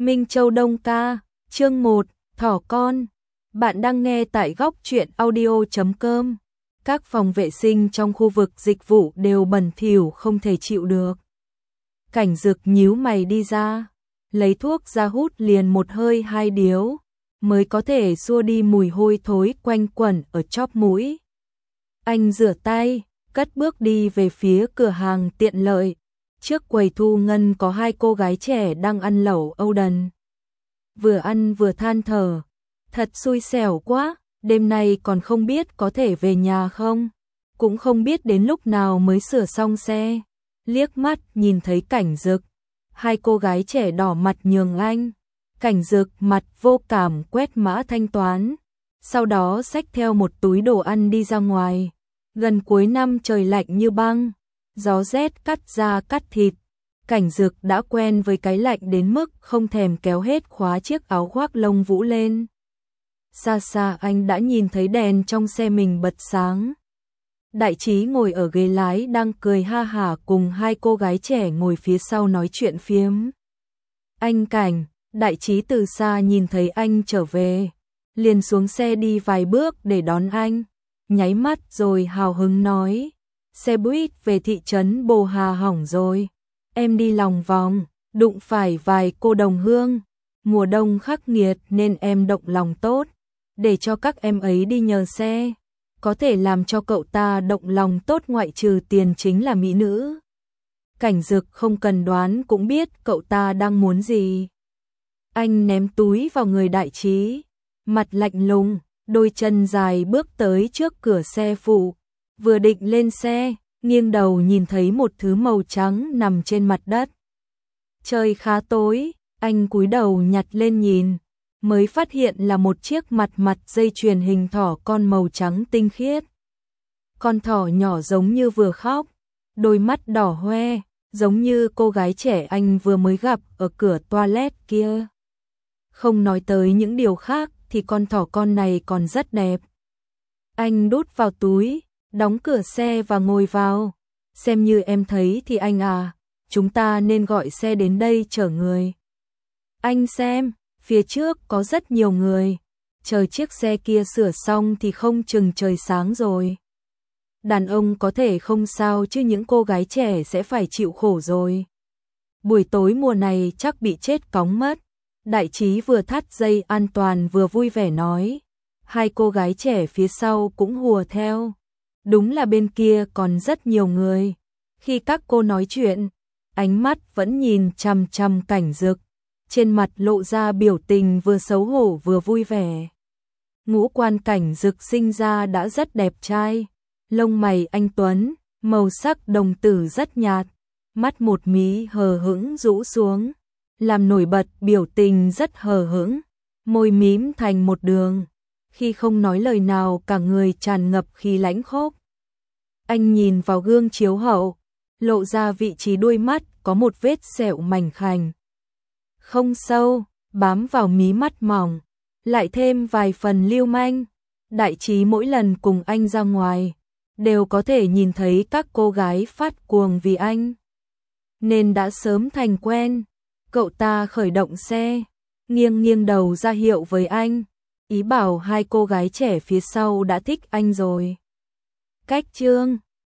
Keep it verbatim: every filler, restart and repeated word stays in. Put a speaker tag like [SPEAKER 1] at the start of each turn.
[SPEAKER 1] Minh Châu Đông ca, chương một, thỏ con. Bạn đang nghe tại góc truyện audio chấm com. Các phòng vệ sinh trong khu vực dịch vụ đều bẩn thỉu không thể chịu được. Cảnh Dực nhíu mày đi ra, lấy thuốc ra hút liền một hơi hai điếu, mới có thể xua đi mùi hôi thối quanh quẩn ở chóp mũi. Anh rửa tay, cất bước đi về phía cửa hàng tiện lợi. Trước quầy thu ngân có hai cô gái trẻ đang ăn lẩu Âu Đần. Vừa ăn vừa than thở, thật xui xẻo quá, đêm nay còn không biết có thể về nhà không, cũng không biết đến lúc nào mới sửa xong xe. Liếc mắt nhìn thấy Cảnh Dực, hai cô gái trẻ đỏ mặt nhường anh. Cảnh Dực mặt vô cảm quét mã thanh toán, sau đó xách theo một túi đồ ăn đi ra ngoài. Gần cuối năm trời lạnh như băng, gió rét cắt da cắt thịt. Cảnh Dực đã quen với cái lạnh đến mức không thèm kéo hết khóa chiếc áo khoác lông vũ lên. Xa xa anh đã nhìn thấy đèn trong xe mình bật sáng. Đại Trí ngồi ở ghế lái đang cười ha hả cùng hai cô gái trẻ ngồi phía sau nói chuyện phiếm. Anh Cảnh, Đại Trí từ xa nhìn thấy anh trở về, liền xuống xe đi vài bước để đón anh, nháy mắt rồi hào hứng nói: xe buýt về thị trấn Bồ Hà hỏng rồi, em đi lòng vòng, đụng phải vài cô đồng hương, mùa đông khắc nghiệt nên em động lòng tốt, để cho các em ấy đi nhờ xe, có thể làm cho cậu ta động lòng tốt ngoại trừ tiền chính là mỹ nữ. Cảnh Dực không cần đoán cũng biết cậu ta đang muốn gì. Anh ném túi vào người Đại Trí, mặt lạnh lùng, đôi chân dài bước tới trước cửa xe phụ, vừa định lên xe, nghiêng đầu nhìn thấy một thứ màu trắng nằm trên mặt đất. Trời khá tối, anh cúi đầu nhặt lên nhìn, mới phát hiện là một chiếc mặt mặt dây chuyền hình thỏ con màu trắng tinh khiết. Con thỏ nhỏ giống như vừa khóc, đôi mắt đỏ hoe, giống như cô gái trẻ anh vừa mới gặp ở cửa toilet kia. Không nói tới những điều khác thì con thỏ con này còn rất đẹp. Anh đút vào túi, đóng cửa xe và ngồi vào. Xem như em thấy thì anh à, chúng ta nên gọi xe đến đây chở người. Anh xem, phía trước có rất nhiều người, chờ chiếc xe kia sửa xong thì không chừng trời sáng rồi. Đàn ông có thể không sao chứ những cô gái trẻ sẽ phải chịu khổ rồi. Buổi tối mùa này chắc bị chết cóng mất. Đại Trí vừa thắt dây an toàn vừa vui vẻ nói. Hai cô gái trẻ phía sau cũng hùa theo. Đúng là bên kia còn rất nhiều người. Khi các cô nói chuyện, ánh mắt vẫn nhìn chằm chằm Cảnh Dực, trên mặt lộ ra biểu tình vừa xấu hổ vừa vui vẻ. Ngũ quan Cảnh Dực sinh ra đã rất đẹp trai, lông mày anh tuấn, màu sắc đồng tử rất nhạt, mắt một mí hờ hững rũ xuống, làm nổi bật biểu tình rất hờ hững, môi mím thành một đường, khi không nói lời nào cả người tràn ngập khí lãnh khốc. Anh nhìn vào gương chiếu hậu, lộ ra vị trí đuôi mắt có một vết sẹo mảnh khảnh, không sâu, bám vào mí mắt mỏng, lại thêm vài phần lưu manh. Đại Trí mỗi lần cùng anh ra ngoài, đều có thể nhìn thấy các cô gái phát cuồng vì anh, nên đã sớm thành quen. Cậu ta khởi động xe, nghiêng nghiêng đầu ra hiệu với anh, ý bảo hai cô gái trẻ phía sau đã thích anh rồi. Cách chương